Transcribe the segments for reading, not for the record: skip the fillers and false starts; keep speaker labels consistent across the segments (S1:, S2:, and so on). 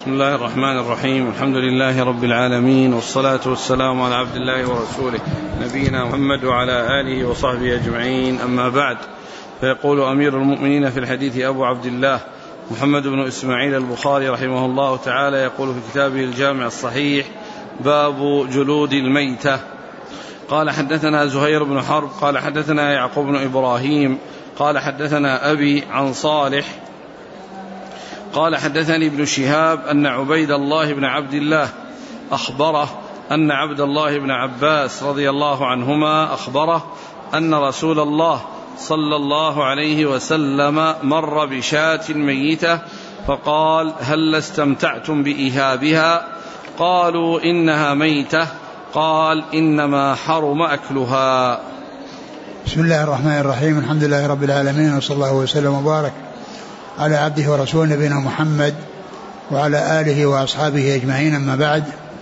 S1: بسم الله الرحمن الرحيم. الحمد لله رب العالمين، والصلاة والسلام على عبد الله ورسوله نبينا محمد وعلى آله وصحبه أجمعين، أما بعد. فيقول أمير المؤمنين في الحديث أبو عبد الله محمد بن إسماعيل البخاري رحمه الله تعالى، يقول في كتابه الجامع الصحيح: باب جلود الميتة. قال حدثنا زهير بن حرب قال حدثنا يعقوب بن إبراهيم قال حدثنا أبي عن صالح قال حدثني ابن شهاب أن عبيد الله بن عبد الله أخبره أن عبد الله بن عباس رضي الله عنهما أخبره أن رسول الله صلى الله عليه وسلم مر بشاة ميتة فقال: هل استمتعتم بإهابها؟ قالوا: إنها ميتة. قال: إنما حرم أكلها.
S2: بسم الله الرحمن الرحيم. الحمد لله رب العالمين، وصلى الله وسلم وبارك على عبده ورسوله نبينا محمد وعلى آله وأصحابه أجمعين، أما بعد.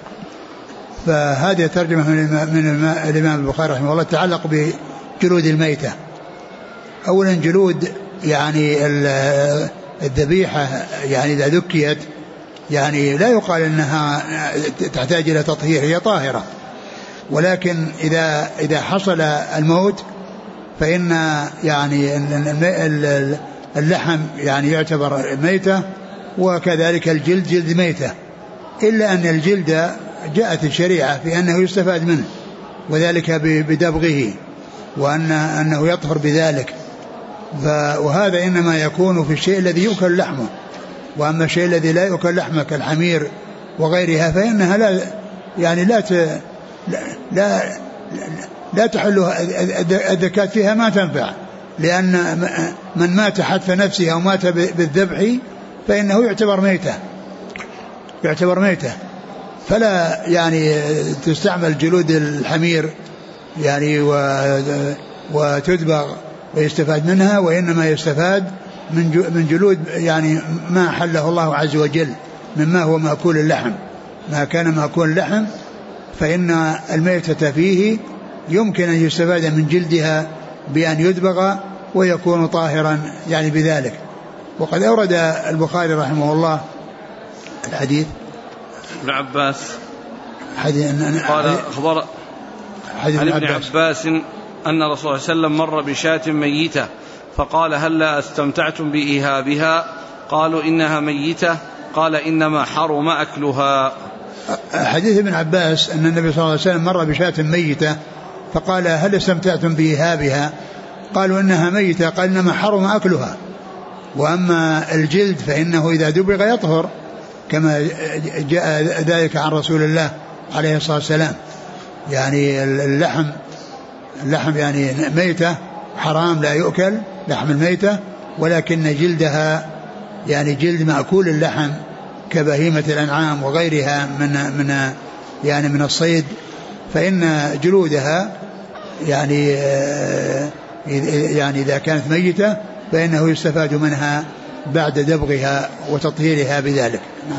S2: فهذه ترجمة من الإمام البخاري رحمه الله تعلق بجلود الميتة. أولا جلود يعني الذبيحة، يعني إذا ذكيت يعني لا يقال أنها تحتاج إلى تطهير، هي طاهرة، ولكن إذا حصل الموت فإن يعني اللحم يعني يعتبر ميتة، وكذلك الجلد جلد ميتة، إلا أن الجلد جاءت الشريعة في أنه يستفاد منه، وذلك بدبغه، وأنه يطهر بذلك. وهذا إنما يكون في الشيء الذي يؤكل لحمه، وأما الشيء الذي لا يؤكل لحمه كالحمير وغيرها فإنها لا تحل الذكاة فيها، ما تنفع، لأن من مات حتف نفسه أو مات بالذبح فإنه يعتبر ميتة. فلا يعني تستعمل جلود الحمير يعني وتدبغ ويستفاد منها، وإنما يستفاد من جلود يعني ما حله الله عز وجل مما هو مأكول اللحم. ما كان مأكول اللحم فإن الميتة فيه يمكن أن يستفاد من جلدها بأن يدبغ ويكون طاهرا يعني بذلك. وقد أورد البخاري رحمه الله الحديث
S1: ابن عباس
S2: قال
S1: أخبر عن ابن عباس أن رسول الله صلى الله عليه وسلم مر بشاة ميتة فقال: هل استمتعتم بإهابها؟ قالوا: إنها ميتة. قال: إنما حرم أكلها.
S2: حديث ابن عباس أن النبي صلى الله عليه وسلم مر بشاة ميتة فقال: هل استمتعتم بإهابها؟ قالوا: إنها ميتة. قال: إنما حرم أكلها. وأما الجلد فإنه إذا دبغ يطهر، كما جاء ذلك عن رسول الله عليه الصلاة والسلام. يعني اللحم يعني ميتة حرام، لا يؤكل لحم الميتة، ولكن جلدها يعني جلد مأكول اللحم كبهيمة الأنعام وغيرها من الصيد، فإن جلودها يعني إذا كانت ميتة فإنه يستفاد منها بعد دبغها وتطهيرها بذلك.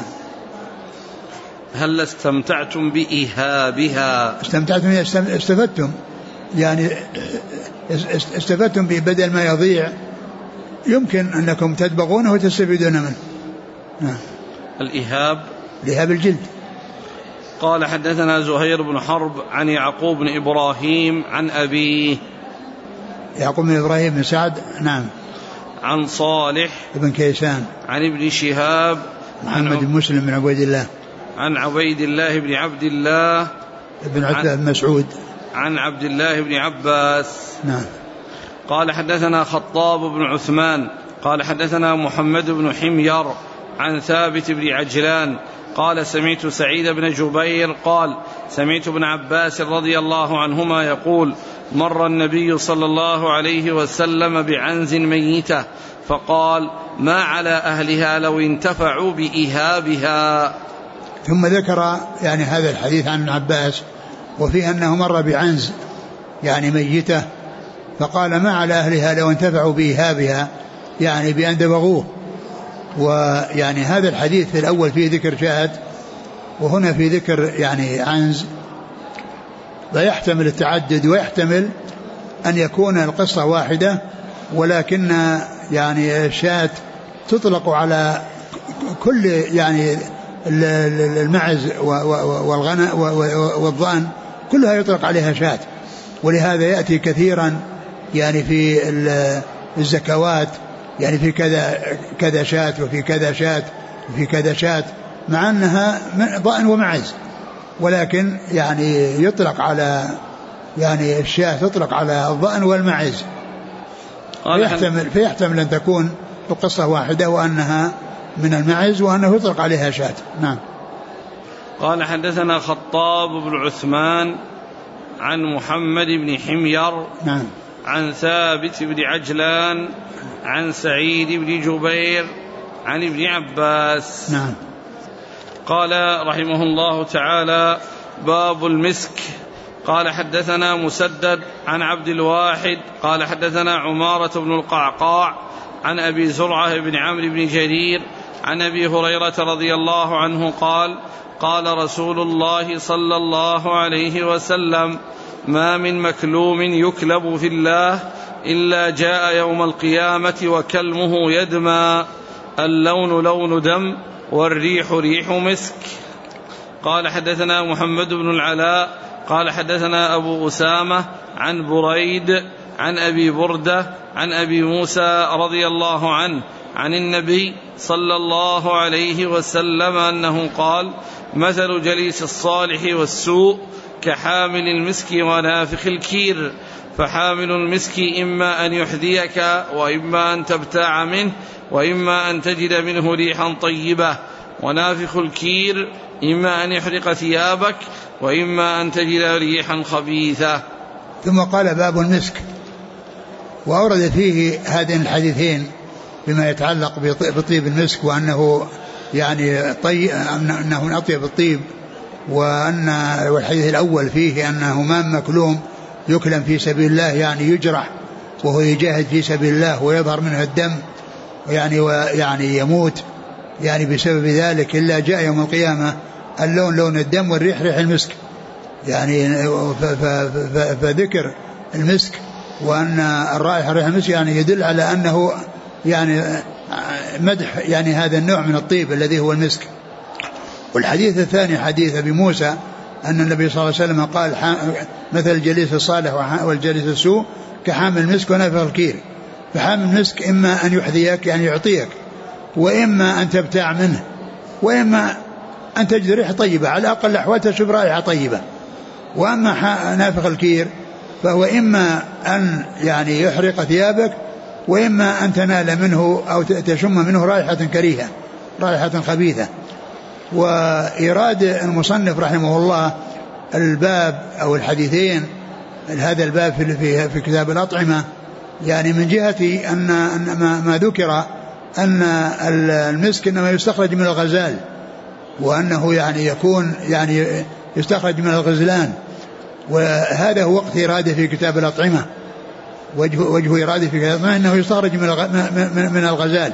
S1: هل استمتعتم بإهابها؟
S2: استفدتم يعني استفدتم بدل ما يضيع، يمكن أنكم تدبغونه وتستفيدون منه.
S1: الإهاب
S2: الجلد.
S1: قال حدثنا زهير بن حرب عن يعقوب بن إبراهيم عن أبيه
S2: يعقوب بن إبراهيم بن سعد، نعم،
S1: عن صالح
S2: بن كيسان
S1: عن ابن شهاب
S2: محمد بن مسلم بن عبيد الله
S1: عن عبيد الله بن عبد الله
S2: بن عتبة بن مسعود
S1: عن عبد الله بن عباس،
S2: نعم.
S1: قال حدثنا خطاب بن عثمان قال حدثنا محمد بن حمير عن ثابت بن عجلان قال: سمعت سعيد بن جبير قال: سمعت ابن عباس رضي الله عنهما يقول: مر النبي صلى الله عليه وسلم بعنز ميتة فقال: ما على أهلها لو انتفعوا بإهابها.
S2: ثم ذكر يعني هذا الحديث عن ابن عباس، وفيه أنه مر بعنز يعني ميتة فقال: ما على أهلها لو انتفعوا بإهابها، يعني بأن دبغوه. ويعني هذا الحديث في الأول فيه ذكر شاهد، وهنا في ذكر يعني عنز، ويحتمل التعدد ويحتمل أن يكون القصة واحدة، ولكن يعني الشاة تطلق على كل يعني المعز والضأن كلها يطلق عليها شاة. ولهذا يأتي كثيرا يعني في الزكوات يعني في كذا شاة وفي كذا شاة وفي كذا شاة، مع أنها ضأن ومعز، ولكن يعني يطلق على يعني الشاة تطلق على الضأن والمعز، فيحتمل أن تكون القصة واحدة وأنها من المعز وأنه يطلق عليها شاة. نعم.
S1: قال حدثنا خطاب بن عثمان عن محمد بن حمير
S2: نعم.
S1: عن ثابت بن عجلان عن سعيد بن جبير عن ابن عباس.
S2: نعم.
S1: قال رحمه الله تعالى: باب المسك. قال حدثنا مسدد عن عبد الواحد قال حدثنا عمارة بن القعقاع عن أبي زرعة بن عمرو بن جرير عن أبي هريرة رضي الله عنه قال: قال رسول الله صلى الله عليه وسلم: ما من مكلوم يكلب في الله إلا جاء يوم القيامة وكلمه يدمى، اللون لون دم والريح ريح مسك. قال حدثنا محمد بن العلاء قال حدثنا أبو أسامة عن بريد عن أبي بردة عن أبي موسى رضي الله عنه عن النبي صلى الله عليه وسلم أنه قال: مثل جليس الصالح والسوء كحامل المسك ونافخ الكير، فحامل المسك إما أن يحذيك وإما أن تبتاع منه وإما أن تجد منه ريحا طيبة، ونافخ الكير إما أن يحرق ثيابك وإما أن تجد ريحا خبيثة.
S2: ثم قال: باب المسك. وأورد فيه هذين الحديثين بما يتعلق بطيب المسك، وأنه يعني أنه من أطيب الطيب، والحديث الأول فيه أنه ما مكلوم يكلم في سبيل الله يعني يجرح وهو يجاهد في سبيل الله ويظهر منه الدم ويعني يموت يعني بسبب ذلك، إلا جاء يوم القيامة اللون لون الدم والريح ريح المسك. يعني فذكر المسك وأن الرائحة ريح المسك يعني يدل على أنه يعني مدح يعني هذا النوع من الطيب الذي هو المسك. والحديث الثاني حديث أبي موسى أن النبي صلى الله عليه وسلم قال: مثل الجليس الصالح والجليس السوء كحامل المسك ونافخ الكير. فحامل المسك إما أن يحذيك يعني يعطيك، وإما أن تبتاع منه، وإما أن تجد ريحة طيبة على أقل الأحوال تشرب رائحة طيبة. وأما نافخ الكير فهو إما أن يعني يحرق ثيابك وإما أن تنال منه أو تشم منه رائحة كريهة رائحة خبيثة. وإيراد المصنف رحمه الله الباب أو الحديثين هذا الباب في كتاب الأطعمة يعني من جهة أن ما ذكر أن المسك إنما يستخرج من الغزال، وأنه يعني يكون يعني يستخرج من الغزلان، وهذا هو وقت إراده في كتاب الأطعمة. وجه إراده في كتاب الأطعمة أنه يستخرج من الغزال.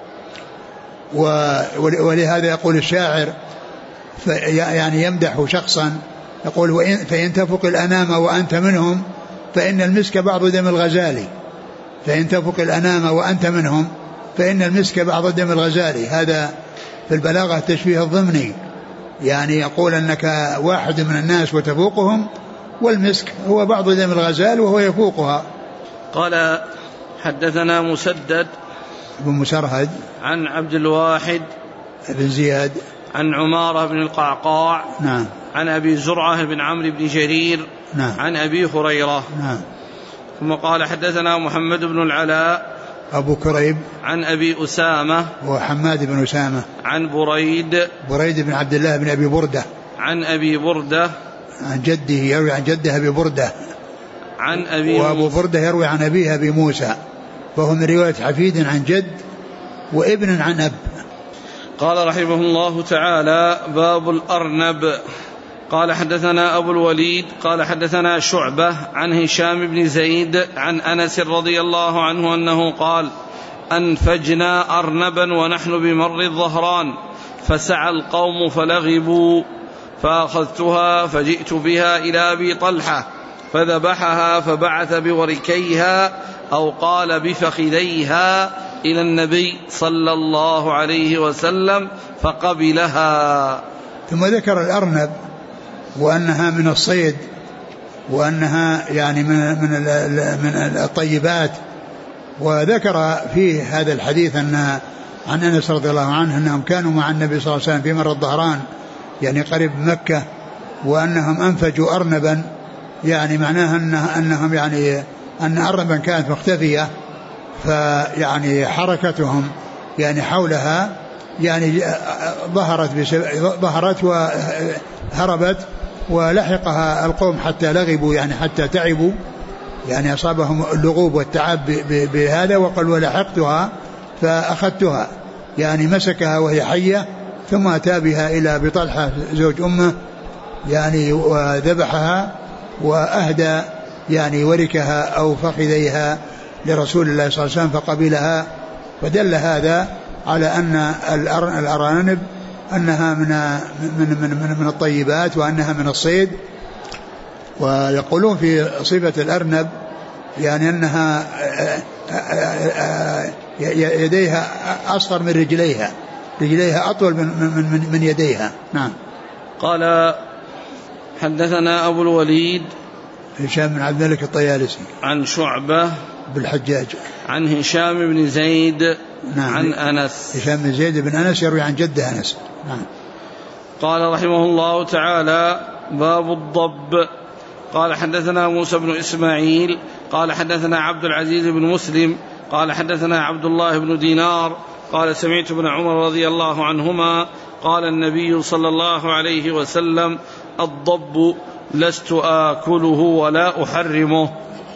S2: ولهذا يقول الشاعر يعني يمدح شخصا يقول: فإن تفق الأنام وأنت منهم فإن المسك بعض دم الغزال. فإن تفق الأنام وأنت منهم فإن المسك بعض دم الغزال. هذا في البلاغة التشبيه الضمني، يعني يقول أنك واحد من الناس وتفوقهم، والمسك هو بعض دم الغزال وهو يفوقها.
S1: قال حدثنا مسدد
S2: بن مسرهد
S1: عن عبد الواحد
S2: بن زياد
S1: عن عمارة بن القعقاع
S2: نعم
S1: عن أبي زرعة بن عمرو بن جرير
S2: نعم
S1: عن أبي هريرة
S2: نعم.
S1: ثم قال حدثنا محمد بن العلاء
S2: أبو كريب
S1: عن أبي أسامة
S2: وحماد بن أسامة
S1: عن بريد
S2: بن عبد الله بن أبي بردة
S1: عن أبي بردة
S2: عن جده يروي عن جده أبي بردة
S1: عن أبي
S2: وأبو بردة يروي عن أبيه أبي موسى، فهو من رواية حفيد عن جد وابن عن أب.
S1: قال رحمه الله تعالى: باب الأرنب. قال حدثنا أبو الوليد قال حدثنا شعبة عن هشام بن زيد عن أنس رضي الله عنه أنه قال: أنفجنا أرنبا ونحن بمر الظهران فسعى القوم فلغبوا، فأخذتها فجئت بها إلى أبي طلحة فذبحها فبعث بوركيها أو قال بفخذيها إلى النبي صلى الله عليه وسلم فقبلها.
S2: ثم ذكر الأرنب وأنها من الصيد وأنها يعني من الطيبات. وذكر فيه هذا الحديث أن عن أنس رضي الله عنه أنهم كانوا مع النبي صلى الله عليه وسلم في مر الظهران يعني قريب مكة، وأنهم أنفجوا أرنبا، يعني معناها أنهم يعني أن أرنبا كانت مختفية، فيعني حركتهم يعني حولها يعني ظهرت وهربت، ولحقها القوم حتى لغبوا يعني حتى تعبوا، يعني أصابهم اللغوب والتعب بهذا. وقال ولحقتها فأخذتها، يعني مسكها وهي حية، ثم أتى بها إلى أبي طلحة زوج أمه يعني وذبحها وأهدى يعني وركها أو فخذيها لرسول الله صلى الله عليه وسلم فقبلها. فدل هذا على أن الأرانب أنها من الطيبات وأنها من الصيد. ويقولون في صفة الأرنب يعني أنها يديها أصغر من رجليها أطول من يديها. نعم.
S1: قال حدثنا أبو الوليد
S2: هشام بن عبد الملك الطيالسي
S1: عن شعبة
S2: بالحجاج
S1: عن هشام بن زيد
S2: نعم.
S1: عن أنس.
S2: هشام بن زيد بن أنس يروي عن جده أنس. نعم.
S1: قال رحمه الله تعالى باب الضب. قال حدثنا موسى بن إسماعيل قال حدثنا عبد العزيز بن مسلم قال حدثنا عبد الله بن دينار قال سمعت ابن عمر رضي الله عنهما قال النبي صلى الله عليه وسلم الضب لست آكله ولا أحرمه.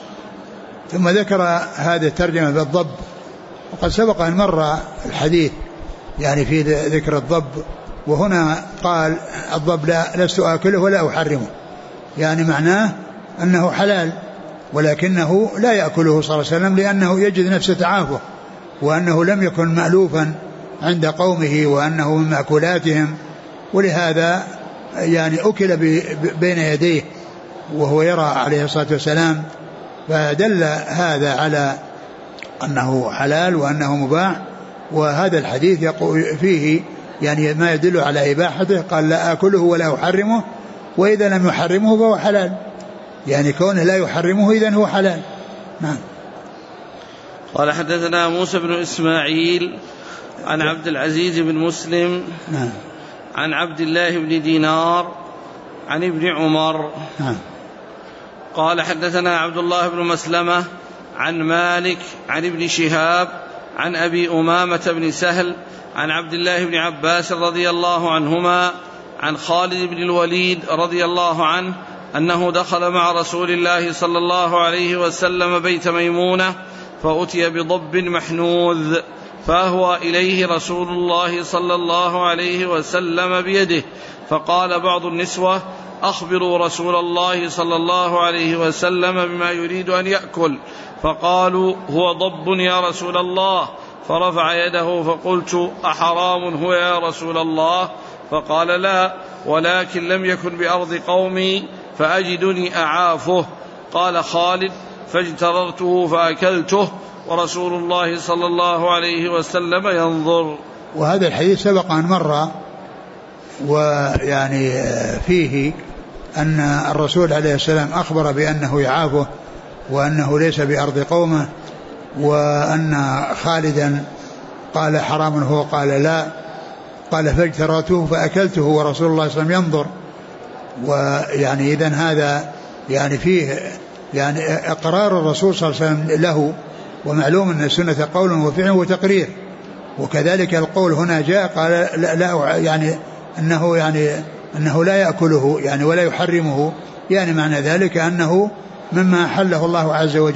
S2: ثم ذكر هذا الترجمة بالضب، وقد سبق أن مر الحديث يعني في ذكر الضب، وهنا قال الضب لست آكله ولا أحرمه، يعني معناه أنه حلال ولكنه لا يأكله صلى الله عليه وسلم لأنه يجد نفسه تعافه، وأنه لم يكن مألوفا عند قومه وأنه من مأكولاتهم، ولهذا يعني أكل بين يديه وهو يرى عليه الصلاة والسلام. فدل هذا على أنه حلال وأنه مباح. وهذا الحديث يقول فيه يعني ما يدل على إباحته، قال لا آكله ولا أحرمه، وإذا لم يحرمه فهو حلال، يعني كونه لا يحرمه إذن هو حلال. نعم.
S1: قال حدثنا موسى بن إسماعيل عن عبد العزيز بن مسلم
S2: نعم.
S1: عن عبد الله بن دينار عن ابن عمر
S2: نعم.
S1: قال حدثنا عبد الله بن مسلمة عن مالك عن ابن شهاب عن أبي أمامة بن سهل عن عبد الله بن عباس رضي الله عنهما عن خالد بن الوليد رضي الله عنه أنه دخل مع رسول الله صلى الله عليه وسلم بيت ميمونة فأتي بضب محنوذ فأهوى إليه رسول الله صلى الله عليه وسلم بيده، فقال بعض النسوة أخبروا رسول الله صلى الله عليه وسلم بما يريد أن يأكل، فقالوا هو ضب يا رسول الله، فرفع يده فقلت أحرام هو يا رسول الله؟ فقال لا، ولكن لم يكن بأرض قومي فأجدني أعافه. قال خالد فاجتررته فأكلته ورسول الله صلى الله عليه وسلم ينظر.
S2: وهذا الحديث سبق أن مر، ويعني فيه أن الرسول عليه السلام أخبر بأنه يعافه وأنه ليس بأرض قومه، وأن خالدا قال حرام هو قال لا، قال فاجترته فأكلته ورسول الله صلى الله عليه وسلم ينظر. ويعني إذن هذا يعني فيه يعني إقرار الرسول صلى الله عليه وسلم له، ومعلوم أن السنة قول وفعل وتقرير، وكذلك القول هنا جاء قال لا يعني أنه لا يأكله يعني ولا يحرمه، يعني معنى ذلك أنه مما أحله الله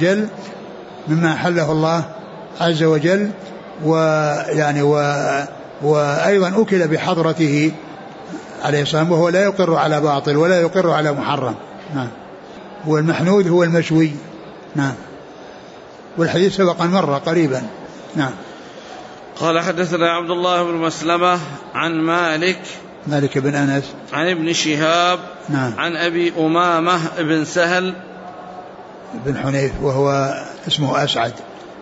S2: عز وجل ويعني وأيضا أكل بحضرته عليه الصلاة، وهو لا يقر على باطل ولا يقر على محرم. نعم. والمحنوذ هو المشوي. نعم. والحديث سبق مرة قريبا. نعم.
S1: قال حدثنا عبد الله بن مسلمة عن مالك
S2: بن أنس
S1: عن ابن شهاب
S2: نعم.
S1: عن أبي أمامة بن سهل
S2: بن حنيف وهو اسمه أسعد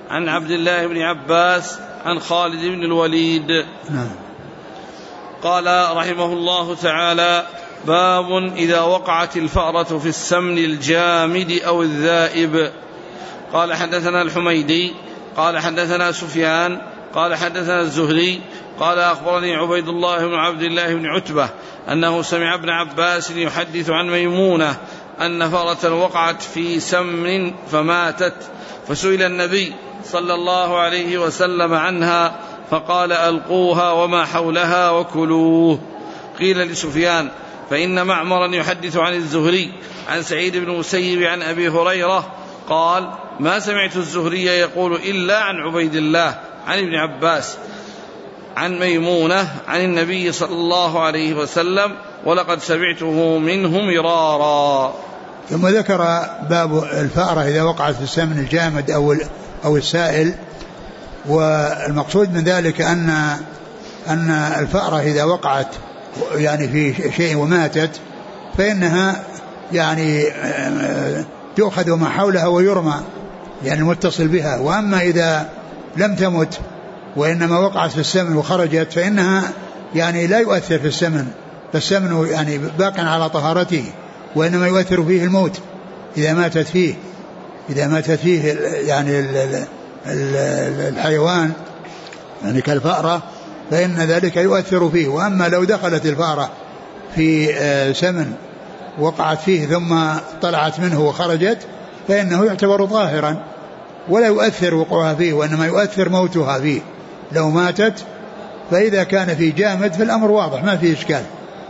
S1: عن عبد الله بن عباس عن خالد بن الوليد.
S2: نعم.
S1: قال رحمه الله تعالى: باب إذا وقعت الفأرة في السمن الجامد أو الذائب. قال حدثنا الحميدي قال حدثنا سفيان قال حدثنا الزهري قال أخبرني عبيد الله بن عبد الله بن عتبة أنه سمع ابن عباس يحدث عن ميمونة أن فأرة وقعت في سمن فماتت، فسئل النبي صلى الله عليه وسلم عنها فقال: ألقوها وما حولها وكلوه. قيل لسفيان: فإن معمرا يحدث عن الزهري عن سعيد بن المسيب عن أبي هريرة قال: ما سمعت الزهري يقول إلا عن عبيد الله عن ابن عباس عن ميمونة عن النبي صلى الله عليه وسلم، ولقد سمعته منه مرارا.
S2: ثم ذكر باب الفأرة إذا وقعت في السمن الجامد أو السائل. والمقصود من ذلك أن الفأرة إذا وقعت يعني في شيء وماتت فإنها يعني تؤخذ ما حولها ويرمى يعني المتصل بها. وأما إذا لم تمت وإنما وقعت في السمن وخرجت فإنها يعني لا يؤثر في السمن، فالسمن يعني باق على طهارته، وإنما يؤثر فيه الموت إذا ماتت فيه يعني الحيوان يعني كالفأرة فإن ذلك يؤثر فيه. وأما لو دخلت الفأرة في سمن وقعت فيه ثم طلعت منه وخرجت فإنه يعتبر طاهرا ولا يؤثر وقوعها فيه، وإنما يؤثر موتها فيه لو ماتت. فإذا كان في جامد فالأمر واضح ما فيه إشكال،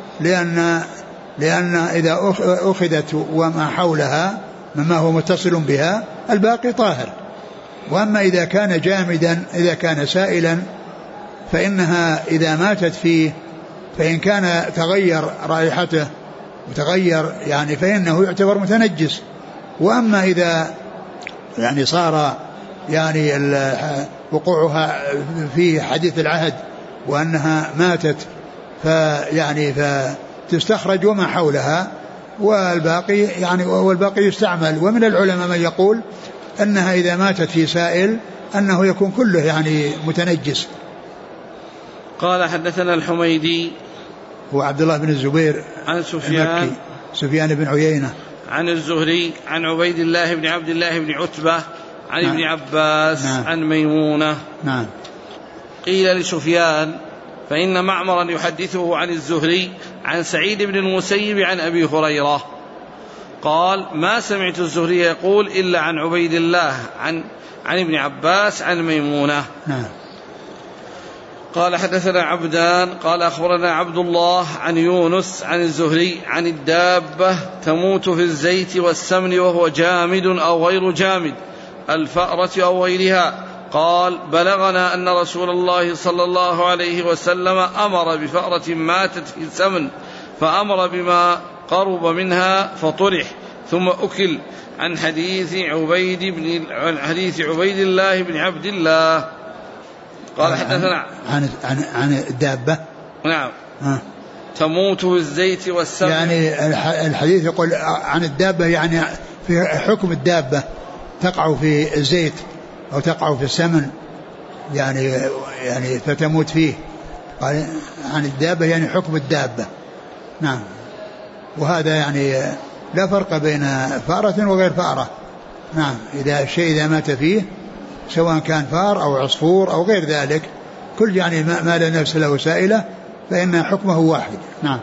S2: لأن إذا أخذت وما حولها مما هو متصل بها الباقي طاهر. وأما إذا كان جامدا إذا كان سائلا فإنها إذا ماتت فيه فإن كان تغير رائحته وتغير يعني فإنه يعتبر متنجس. وأما إذا يعني صار يعني وقوعها في حديث العهد وأنها ماتت فيعني فتستخرج وما حولها والباقي يستعمل. ومن العلماء من يقول أنها إذا ماتت في سائل أنه يكون كله يعني متنجس.
S1: قال حدثنا الحميدي
S2: هو عبد الله بن الزبير
S1: عن
S2: سفيان بن عيينة
S1: عن الزهري عن عبيد الله بن عبد الله بن عتبة عن ابن عباس عن ميمونة.
S2: نعم.
S1: قيل لسفيان: فإن معمرا يحدثه عن الزهري عن سعيد بن المسيب عن أبي هريرة قال: ما سمعت الزهري يقول إلا عن عبيد الله عن ابن عباس عن ميمونة.
S2: نعم.
S1: قال حدثنا عبدان قال أخبرنا عبد الله عن يونس عن الزهري عن الدابة تموت في الزيت والسمن وهو جامد أو غير جامد، الفأرة أو غيرها. قال: بلغنا أن رسول الله صلى الله عليه وسلم أمر بفأرة ماتت في السمن فأمر بما قرب منها فطرح ثم أكل. عن حديث عبيد الله بن عبد الله. قال حدثنا
S2: عن الدابة.
S1: نعم. تموت في الزيت والسمن. يعني
S2: الحديث يقول عن الدابة يعني في حكم الدابة تقع في الزيت أو تقع في السمن يعني فتموت فيه. قال عن الدابة يعني حكم الدابة. نعم. وهذا يعني لا فرق بين فأرة وغير فأرة. نعم. إذا الشيء إذا مات فيه سواء كان فار أو عصفور أو غير ذلك كل يعني ما لا نفس له سائلة فإن حكمه واحد. نعم.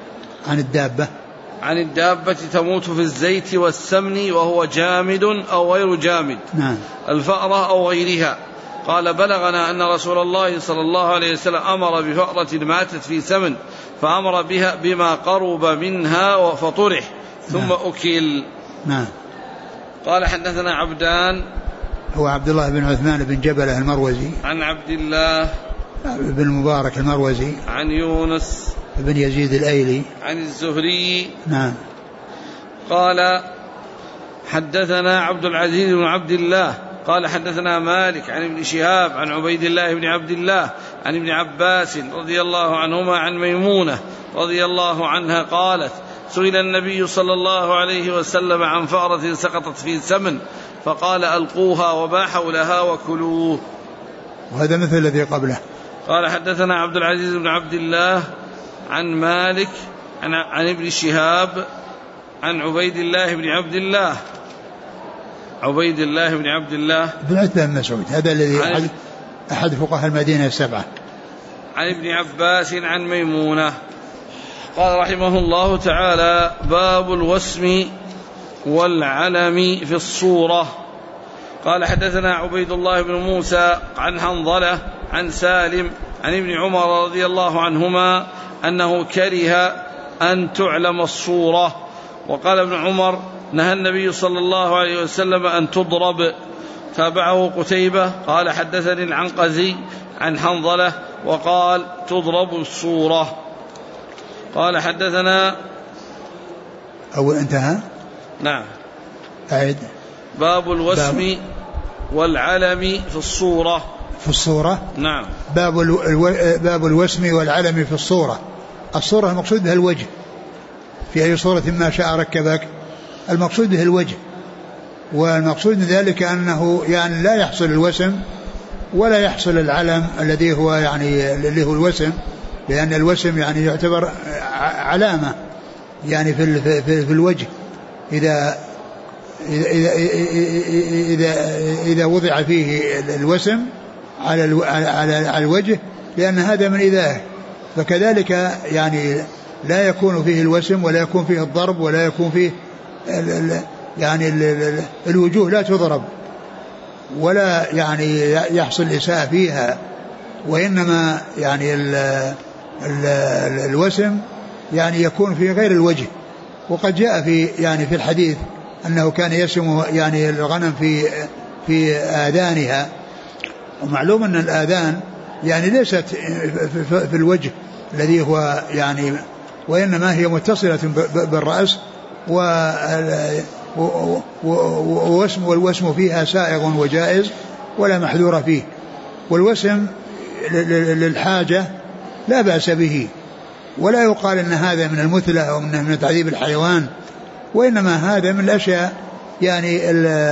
S1: عن الدابة تموت في الزيت والسمن وهو جامد أو غير جامد.
S2: نعم.
S1: الفأرة أو غيرها. قال: بلغنا أن رسول الله صلى الله عليه وسلم أمر بفأرة ماتت في سمن فأمر بها بما قرب منها فطرح ثم أكل.
S2: نعم.
S1: قال حدثنا عبدان
S2: هو عبد الله بن عثمان بن جبلة المروزي
S1: عن عبد الله
S2: بن المبارك المروزي
S1: عن يونس
S2: بن يزيد الأيلي عن
S1: الزهري.
S2: نعم.
S1: قال حدثنا عبد العزيز بن عبد الله قال حدثنا مالك عن ابن شهاب عن عبيد الله بن عبد الله عن ابن عباس رضي الله عنهما عن ميمونة رضي الله عنها قالت: سئل النبي صلى الله عليه وسلم عن فأرة سقطت في سمن فقال ألقوها وما حولها وكلوه.
S2: وهذا مثل الذي قبله.
S1: قال حدثنا عبد العزيز بن عبد الله عن مالك عن ابن شهاب عن عبيد الله بن عبد الله
S2: بن عتبة بن مسعود، هذا الذي أحد فقهاء المدينة السبعة،
S1: عن ابن عباس عن ميمونة. قال رحمه الله تعالى: باب الوسم والعلم في الصورة. قال حدثنا عبيد الله بن موسى عن حنظلة عن سالم عن ابن عمر رضي الله عنهما أنه كره أن تعلم الصورة. وقال ابن عمر: نهى النبي صلى الله عليه وسلم أن تضرب. تابعه قتيبة قال حدثني العنقزي عن حنظلة وقال: تضرب الصورة. قال حدثنا
S2: أول انتهى.
S1: نعم.
S2: أعد.
S1: باب الوسم والعلم في الصورة.
S2: في الصورة.
S1: نعم.
S2: باب الوسم والعلم في الصورة. الصورة المقصود بها الوجه، في أي صورة ما شاء ركبك، المقصود به الوجه. والمقصود من ذلك أنه يعني لا يحصل الوسم ولا يحصل العلم الذي هو يعني اللي هو الوسم، لأن الوسم يعني يعتبر علامة يعني في الوجه. إذا وضع فيه الوسم على الوجه، لأن هذا من إذاه. فكذلك يعني لا يكون فيه الوسم ولا يكون فيه الضرب ولا يكون فيه يعني الوجوه لا تضرب ولا يعني يحصل إساءة فيها، وإنما يعني الوسم يعني يكون في غير الوجه. وقد جاء في الحديث أنه كان يسم يعني الغنم في آذانها. ومعلوم أن الآذان يعني ليست في الوجه الذي هو يعني، وإنما هي متصلة بالرأس، والوسم فيها سائغ وجائز ولا محذور فيه. والوسم للحاجة لا بأس به، ولا يقال أن هذا من المثلة أو من تعذيب الحيوان، وإنما هذا من الأشياء يعني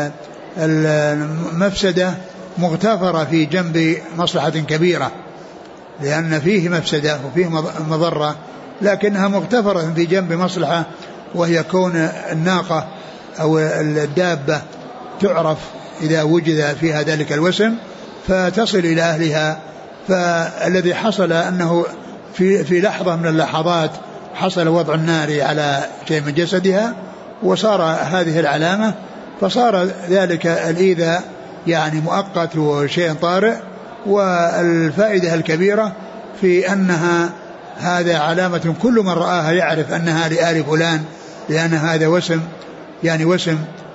S2: المفسدة مغتفرة في جنب مصلحة كبيرة، لأن فيه مفسدة وفيه مضرة لكنها مغتفرة في جنب مصلحة، وهي كون الناقة أو الدابة تعرف إذا وجد فيها ذلك الوسم فتصل إلى أهلها. فالذي حصل أنه في لحظة من اللحظات حصل وضع النار على شيء من جسدها وصار هذه العلامة، فصار ذلك الإيذاء يعني مؤقت وشيء طارئ. والفائدة الكبيرة في أنها هذا علامة كل من رآها يعرف أنها لآل فلان، لأن هذا وسم يعني وسم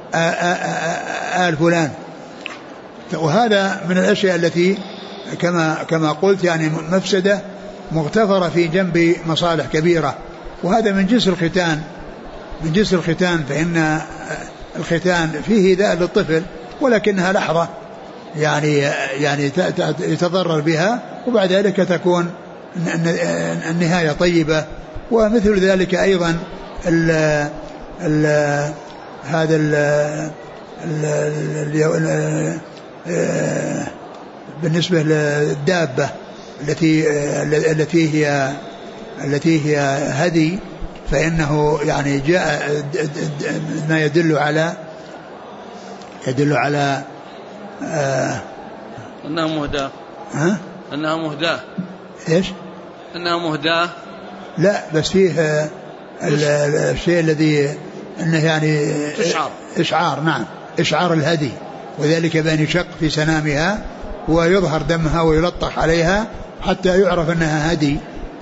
S2: آل فلان. وهذا من الأشياء التي كما قلت يعني مفسدة مغتفرة في جنب مصالح كبيرة. وهذا من جنس الختان، فإن الختان فيه إيذاء للطفل ولكنها لحظة يعني يتضرر بها، وبعد ذلك تكون النهاية طيبة. ومثل ذلك أيضا هذا بالنسبة للدابة التي هي هدي، فإنه يعني جاء ما يدل على
S1: أنها مهداة. أنها مهداة.
S2: إيش؟
S1: أنها مهداة.
S2: لا بس فيه الشيء الذي أنه يعني إشعار. نعم، إشعار الهدي، وذلك بأن يشق في سنامها ويظهر دمها ويلطخ عليها حتى يعرف أنها هدي.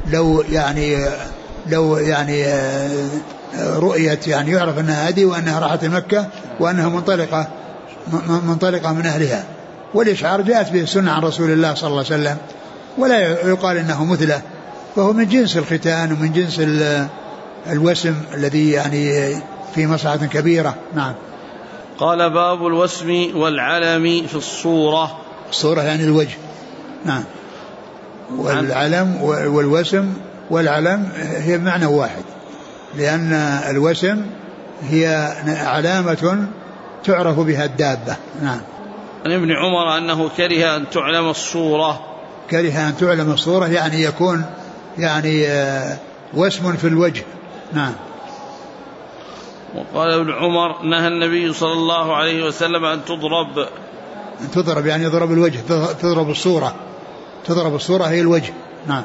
S2: لو يعني رؤيت يعني يعرف أنها هدي وأنها راحت مكة وأنها منطلقة من أهلها. والإشعار جاءت به السنة عن رسول الله صلى الله عليه وسلم، ولا يقال إنه مثله، فهو من جنس الختان ومن جنس الوسم الذي يعني في مصلحة كبيرة. نعم.
S1: قال: باب الوسم والعلم في الصورة.
S2: الصورة يعني الوجه. نعم. والعلم والوسم والعلم هي بمعنى واحد، لأن الوسم هي علامة تعرف بها الدابة. نعم.
S1: عن ابن عمر أنه كره أن تعلم الصورة.
S2: كره أن تعلم الصورة يعني يكون يعني وسم في الوجه. نعم.
S1: وقال ابن عمر نهى النبي صلى الله عليه وسلم أن تضرب
S2: يعني يضرب الوجه، تضرب الصورة هي الوجه. نعم.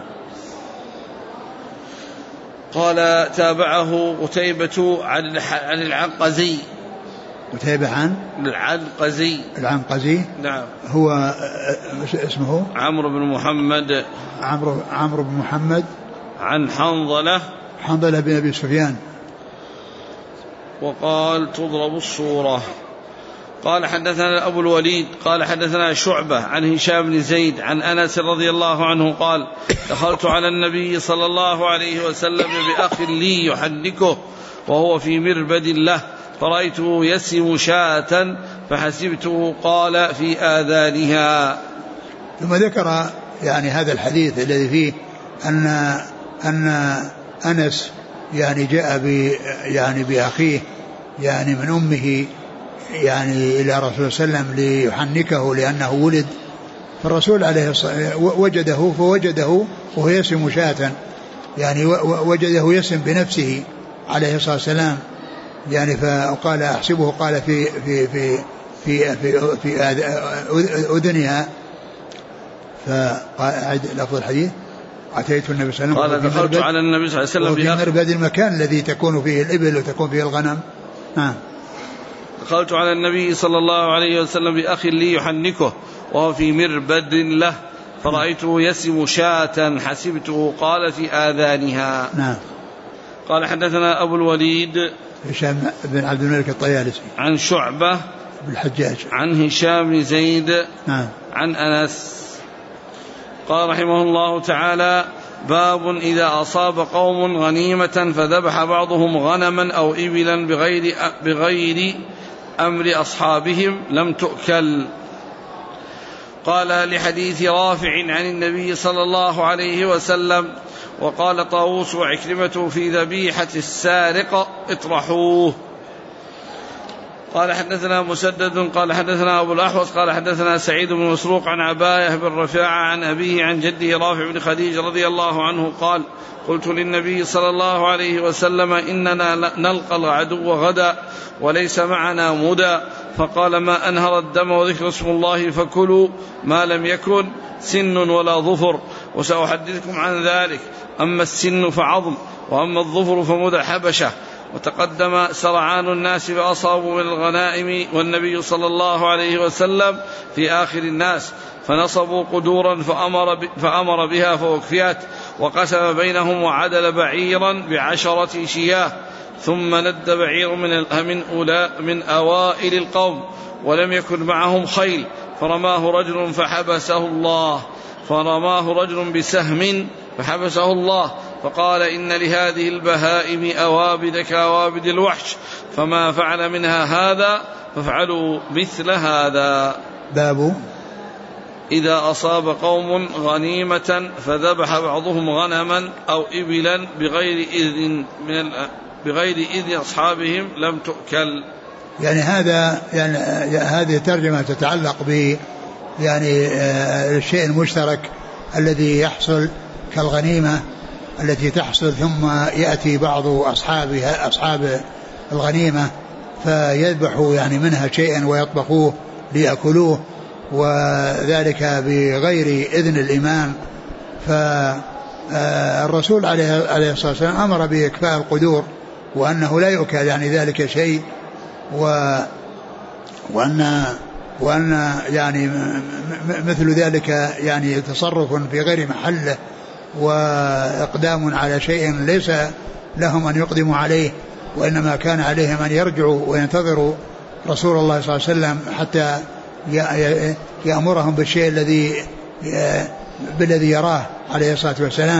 S1: قال تابعه قتيبة عن العنقزي.
S2: قتيبة عن العنقزي.
S1: نعم.
S2: هو اسمه
S1: عمرو بن محمد
S2: عن حنظلة بن أبي سفيان.
S1: وقال تضرب الصورة. قال حدثنا أبو الوليد قال حدثنا شعبة عن هشام بن زيد عن أنس رضي الله عنه قال دخلت على النبي صلى الله عليه وسلم بأخ لي يحنكه وهو في مربد له فرأيته يسم شاة فحسبته قال في آذانها.
S2: ثم ذكر يعني هذا الحديث الذي فيه أن أنس يعني جاء يعني بأخيه يعني من أمه يعني إلى رسول الله صلى الله عليه وسلم ليحنكه لأنه ولد، فالرسول عليه الصلاة فوجده وهو يسم شاة، يعني وجده يسم بنفسه عليه الصلاة والسلام، يعني فقال أحسبه قال في أذنها. فقال لفظ الحديث أتيت النبي صلى الله عليه وسلم
S1: قال دخلت على النبي صلى الله عليه وسلم
S2: في مربد المكان الذي تكون فيه الإبل وتكون فيه الغنم.
S1: دخلت على النبي صلى الله عليه وسلم بأخ لي يحنكه وهو في مربد له فرأيته يسم شاة حسبته قال في آذانها.
S2: نعم.
S1: قال حدثنا أبو الوليد
S2: هشام بن عبد الملك الطيالسي
S1: عن شعبة
S2: بن الحجاج
S1: عن هشام بن زيد
S2: نعم.
S1: عن أنس. قال رحمه الله تعالى باب إذا أصاب قوم غنيمة فذبح بعضهم غنما أو إبلا بغير أمر أصحابهم لم تؤكل. قال لحديث رافع عن النبي صلى الله عليه وسلم وقال طاووس وعكرمة في ذبيحة السارق اطرحوه. قال حدثنا مسدد قال حدثنا أبو الأحوص قال حدثنا سعيد بن مسروق عن عباية بن رفاعة عن أبيه عن جده رافع بن خديج رضي الله عنه قال قلت للنبي صلى الله عليه وسلم إننا نلقى العدو غدا وليس معنا مدى، فقال ما أنهر الدم وذكر اسم الله فكلوا ما لم يكن سن ولا ظفر، وسأحدثكم عن ذلك. أما السن فعظم وأما الظفر فمدى حبشة. وتقدم سرعان الناس فأصابوا من الغنائم والنبي صلى الله عليه وسلم في آخر الناس فنصبوا قدورا فأمر بها فوكفيت وقسم بينهم وعدل بعيرا ب10 شياه، ثم ند بعير من أوائل القوم ولم يكن معهم خيل فرماه رجل بسهم فحبسه الله فقال إن لهذه البهائم أوابد كأوابد الوحش فما فعل منها هذا فافعلوا مثل هذا.
S2: باب
S1: إذا أصاب قوم غنيمة فذبح بعضهم غنما أو إبلا بغير إذن أصحابهم لم تؤكل.
S2: يعني هذه ترجمة تتعلق ب يعني الشيء المشترك الذي يحصل كالغنيمة التي تحصل ثم يأتي بعض أصحاب الغنيمة فيذبحوا يعني منها شيئا ويطبخوه ليأكلوه، وذلك بغير إذن الإمام. فالرسول عليه الصلاة والسلام أمر بإكفاء القدور وأنه لا يؤكل يعني ذلك شيء، وأن يعني مثل ذلك يعني تصرف في غير محله وإقدام على شيء ليس لهم أن يقدموا عليه، وإنما كان عليهم أن يرجعوا وينتظروا رسول الله صلى الله عليه وسلم حتى يأمرهم بالشيء بالذي يراه عليه الصلاة والسلام.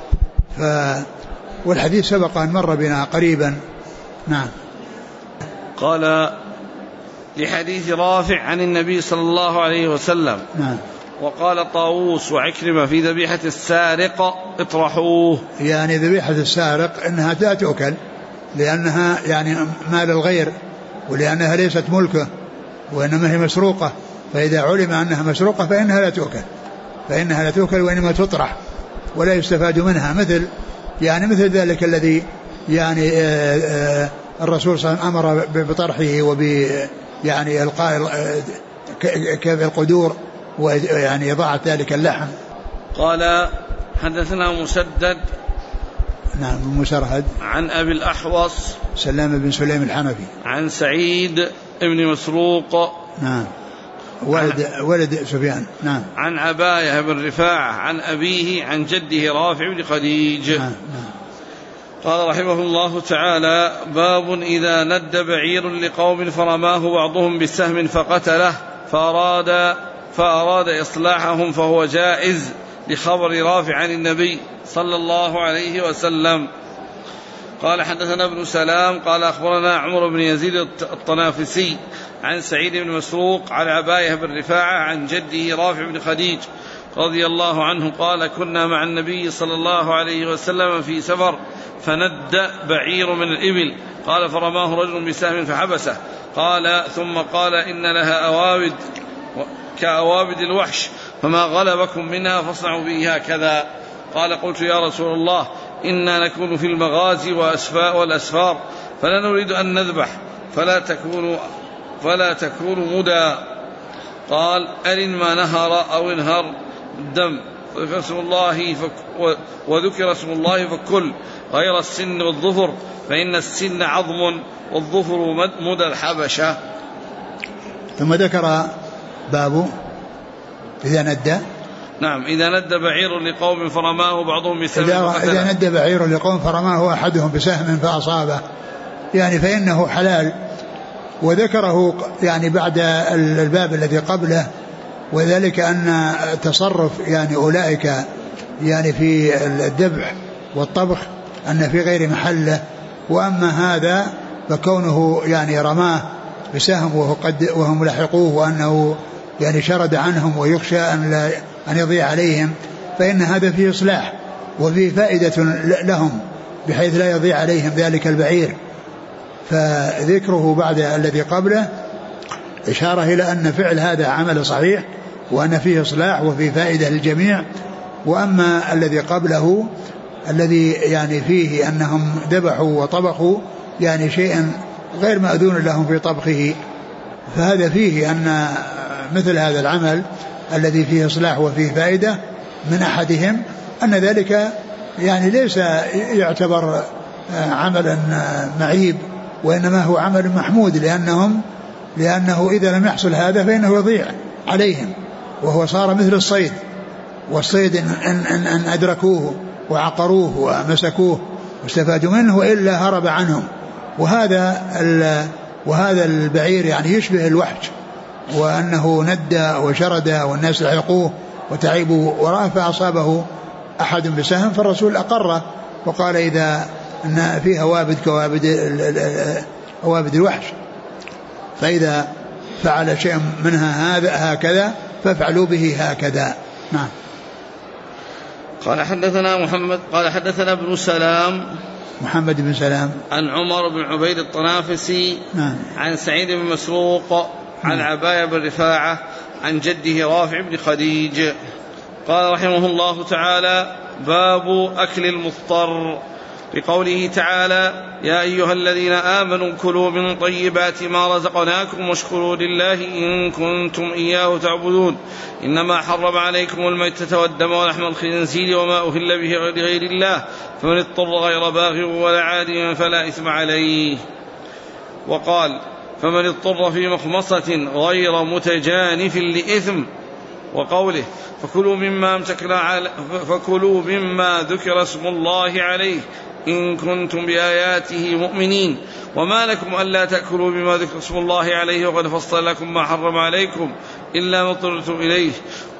S2: والحديث سبق أن مر بنا قريبا. نعم.
S1: قال لحديث رافع عن النبي صلى الله عليه وسلم.
S2: نعم.
S1: وقال طاووس وعكرمة في ذبيحة السارق اطرحوه.
S2: يعني ذبيحة السارق إنها لا تؤكل لأنها يعني مال الغير، ولأنها ليست ملكه وإنما هي مسروقة، فإذا علم أنها مسروقة فإنها لا تؤكل وإنما تطرح ولا يستفاد منها، مثل ذلك الذي يعني الرسول صلى الله عليه وسلم أمر بطرحه يعني إلقاء كيف القدور ويعني إضاعة ذلك اللحم.
S1: قال حدثنا مسدد
S2: نعم مسرهد
S1: عن أبي الأحوص
S2: سلام بن سليم الحنفي
S1: عن سعيد بن مسروق
S2: نعم ولد سفيان نعم
S1: عن عباية بن رفاعة عن أبيه عن جده رافع بن خديج
S2: نعم.
S1: قال رحمه الله تعالى: باب إذا ند بعير لقوم فرماه بعضهم بسهم فقتله فأراد إصلاحهم فهو جائز، لخبر رافع عن النبي صلى الله عليه وسلم. قال حدثنا ابن سلام قال أخبرنا عمر بن يزيد الطنافسي عن سعيد بن مسروق عن عباية بن رفاعة عن جده رافع بن خديج رضي الله عنه قال: كنا مع النبي صلى الله عليه وسلم في سفر فند بعير من الإبل، قال فرماه رجل بسهم فحبسه، قال ثم قال: إن لها أوابد كأوابد الوحش، فما غلبكم منها فاصنعوا به هكذا. قال: قلت يا رسول الله إنا نكون في المغازي والأسفار فلا نريد أن نذبح فلا تكون مدى. قال: أرن ما نهر أو انهر الدم وذكر اسم الله فكل، غير السن والظفر، فإن السن عظم والظفر مدى الحبشة.
S2: ثم ذكر باب إذا ندى.
S1: نعم، إذا ند بعير لقوم فرماه بعضهم بسهم فقتله.
S2: إذا ند بعير لقوم فرماه أحدهم بسهم فأصابه يعني فإنه حلال. وذكره يعني بعد الباب الذي قبله، وذلك أن تصرف يعني أولئك يعني في الذبح والطبخ أن في غير محله، وأما هذا فكونه يعني رماه بسهم وهم لحقوه وأنه يعني شرد عنهم ويخشى أن يضيع عليهم، فإن هذا فيه إصلاح وفيه فائدة لهم بحيث لا يضيع عليهم ذلك البعير. فذكره بعد الذي قبله إشارة إلى أن فعل هذا عمل صحيح وأن فيه إصلاح وفيه فائدة للجميع. وأما الذي قبله الذي يعني فيه أنهم ذبحوا وطبخوا يعني شيئا غير مأذون لهم في طبخه، فهذا فيه أن مثل هذا العمل الذي فيه إصلاح وفيه فائدة من أحدهم أن ذلك يعني ليس يعتبر عملا معيب، وإنما هو عمل محمود، لأنه إذا لم يحصل هذا فإنه يضيع عليهم، وهو صار مثل الصيد، والصيد إن أدركوه وعقروه ومسكوه واستفادوا منه وإلا هرب عنهم. وهذا البعير يعني يشبه الوحش، وأنه ندى وشرد والناس لحقوه وتعبوا وراءه فأصابه أحد بسهم، فالرسول أقره وقال: إذا أن فيها وابد كوابد الوحش، فإذا فعل شيء منها هذا هكذا فافعلوا به هكذا. نعم.
S1: قال حدثنا محمد قال حدثنا ابن سلام
S2: محمد بن سلام
S1: عن عمر بن عبيد الطنافسي عن سعيد بن مسروق عن عباية بن رفاعة عن جده رافع بن خديج قال رحمه الله تعالى: باب أكل المضطر، بقوله تعالى: يا أيها الذين آمنوا كلوا من طيبات ما رزقناكم واشكروا لله إن كنتم إياه تعبدون، إنما حرم عليكم الميتة والدم ولحم الخنزير وما أهل به لغير الله، فمن اضطر غير باغ ولا عاد فلا إثم عليه. وقال: فمن اضطر في مخمصة غير متجانف لإثم. وقوله: فكلوا مما ذكر اسم الله عليه إن كنتم بآياته مؤمنين، وما لكم ألا تأكلوا بما ذكر اسم الله عليه وقد فصل لكم ما حرم عليكم إلا ما اضطررتم إليه،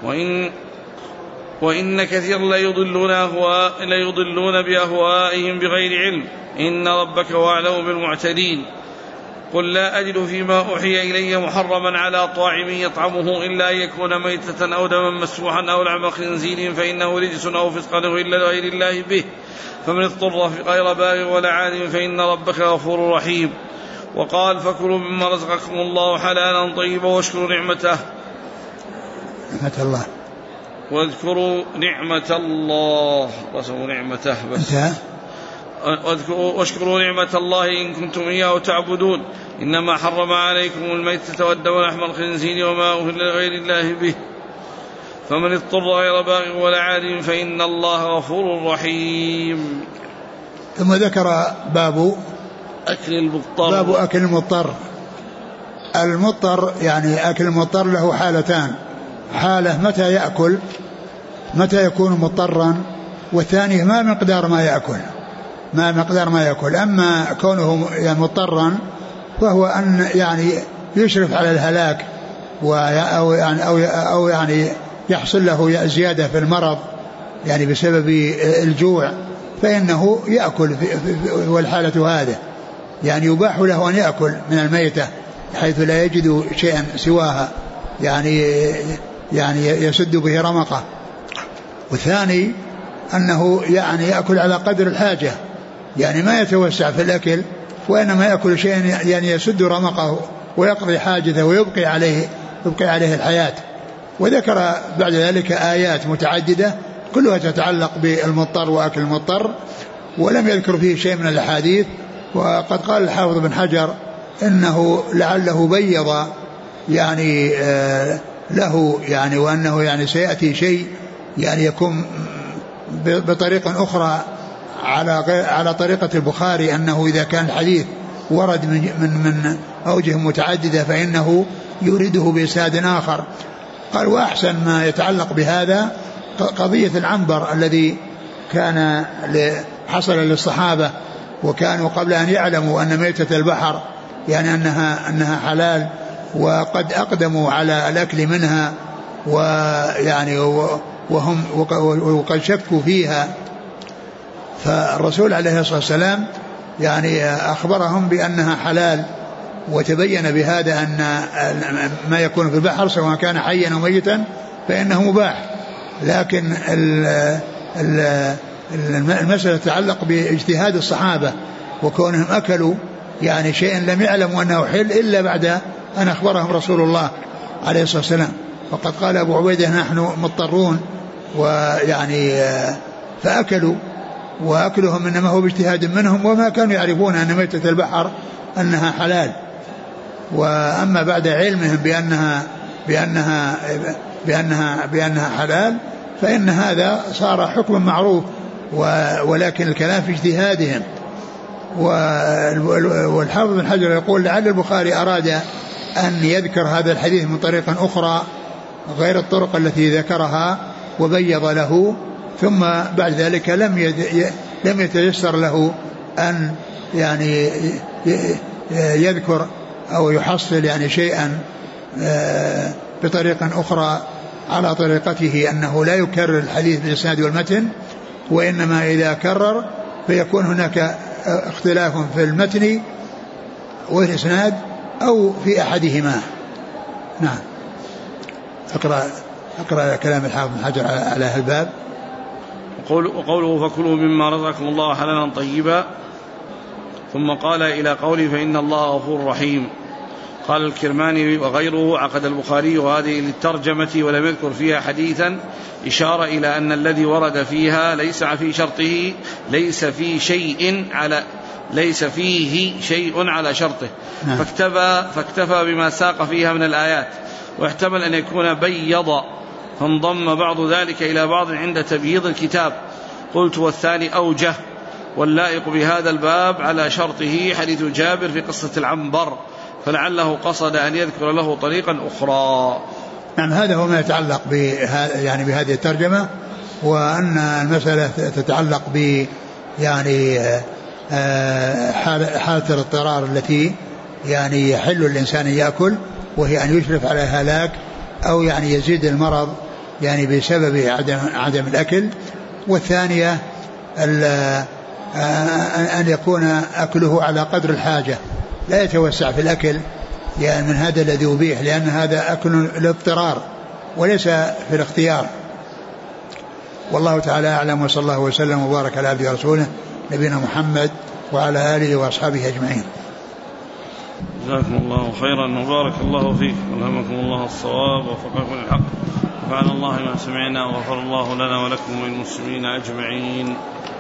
S1: وإن كثيرا ليضلون بأهوائهم بغير علم، إن ربك هو أعلم بالمعتدين. قل لا أجد فيما أوحي إلي محرما على طاعم يطعمه إلا أن يكون ميتة أو دما مسفوحا أو لحم خنزير فإنه رجس أو فسقا إلا لغير الله به، فمن اضطر غير باغ ولا عاد فإن ربك غفور رحيم. وقال فكلوا مما رزقكم الله حلالا طيبا واشكروا نعمته
S2: الله
S1: واذكروا نعمة الله رسول نعمته بس واشكروا نعمة الله إن كنتم إياه تعبدون إنما حرم عليكم الميتة والدم ولحم الخنزير وما أهل لغير الله به فمن اضطر غير باغ ولا عاد فإن الله غفور رحيم.
S2: ثم ذكر باب أكل المضطر. المضطر يعني أكل المضطر له حالتان: حالة متى يكون مضطرا، والثانية ما مقدار ما يأكل. أما كونه يعني مضطرا فهو أن يعني يشرف على الهلاك أو يعني يحصل له زيادة في المرض يعني بسبب الجوع، فإنه يأكل. والحالة هذه يعني يباح له أن يأكل من الميتة حيث لا يجد شيئا سواها يعني يسد به رمقه. والثاني أنه يعني يأكل على قدر الحاجة، يعني ما يتوسع في الأكل، وإنما يأكل شيئا يعني يسد رمقه ويقضي حاجته ويبقي عليه الحياة. وذكر بعد ذلك آيات متعددة كلها تتعلق بالمضطر وأكل المضطر، ولم يذكر فيه شيء من الأحاديث. وقد قال الحافظ بن حجر إنه لعله بيض يعني له يعني، وأنه يعني سيأتي شيء يعني يكون بطريقة أخرى على طريقة البخاري، أنه إذا كان الحديث ورد من أوجه متعددة فإنه يريده بإسناد آخر. قال: وأحسن ما يتعلق بهذا قضية العنبر الذي كان حصل للصحابة، وكانوا قبل أن يعلموا أن ميتة البحر يعني أنها حلال، وقد أقدموا على الأكل منها، ويعني وقد شكوا فيها. فالرسول عليه الصلاة والسلام يعني أخبرهم بأنها حلال، وتبين بهذا أن ما يكون في البحر سواء كان حيا أو ميتا فإنه مباح. لكن المسألة تتعلق باجتهاد الصحابة وكونهم أكلوا يعني شيئا لم يعلموا أنه حل إلا بعد أن أخبرهم رسول الله عليه الصلاة والسلام. وقد قال أبو عبيدة: نحن مضطرون، ويعني فأكلوا، وأكلهم إنما هو باجتهاد منهم، وما كانوا يعرفون أن ميتة البحر أنها حلال. وأما بعد علمهم بأنها حلال فإن هذا صار حكم معروف، ولكن الكلام في اجتهادهم. والحافظ بن حجر يقول: لعل البخاري أراد أن يذكر هذا الحديث من طريق أخرى غير الطرق التي ذكرها وبيض له، ثم بعد ذلك لم يتيسر له أن يعني يذكر أو يحصل يعني شيئا بطريقة أخرى على طريقته، أنه لا يكرر الحديث بالإسناد والمتن، وإنما إذا كرر فيكون هناك اختلاف في المتن والإسناد أو في أحدهما. نعم. أقرأ كلام الحافظ بن حجر على هذا الباب.
S1: وقوله: فكلوا مما رزقكم الله حلالا طيبا، ثم قال إلى قوله: فإن الله غفور رحيم. قال الكرماني وغيره: عقد البخاري وهذه للترجمة ولم يذكر فيها حديثا، إشارة إلى أن الذي ورد فيها ليس في شرطه، ليس فيه شيء على شرطه، فاكتفى بما ساق فيها من الآيات. واحتمل أن يكون بيض فانضم بعض ذلك إلى بعض عند تبييض الكتاب. قلت: والثاني أوجه، واللائق بهذا الباب على شرطه حديث جابر في قصة العنبر، فلعله قصد أن يذكر له طريقا أخرى.
S2: نعم. هذا هو ما يتعلق يعني بهذه الترجمة، وأن المسألة تتعلق ب يعني حالة الاضطرار التي يعني يحل الإنسان يأكل، وهي أن يشرف على هلاك أو يعني يزيد المرض يعني بسبب عدم الأكل. والثانية أن يكون أكله على قدر الحاجة، لا يتوسع في الأكل، يعني من هذا الذي يبيح، لأن هذا أكل الاضطرار وليس في الاختيار. والله تعالى أعلم، وصلى الله وسلم وبارك على عبده ورسوله نبينا محمد وعلى آله وأصحابه أجمعين.
S1: جزاكم الله خيرا وبارك الله فيك والهمكم الله الصواب ووفقكم للحق وفعل الله ما سمعنا وغفر الله لنا ولكم وللمسلمين أجمعين.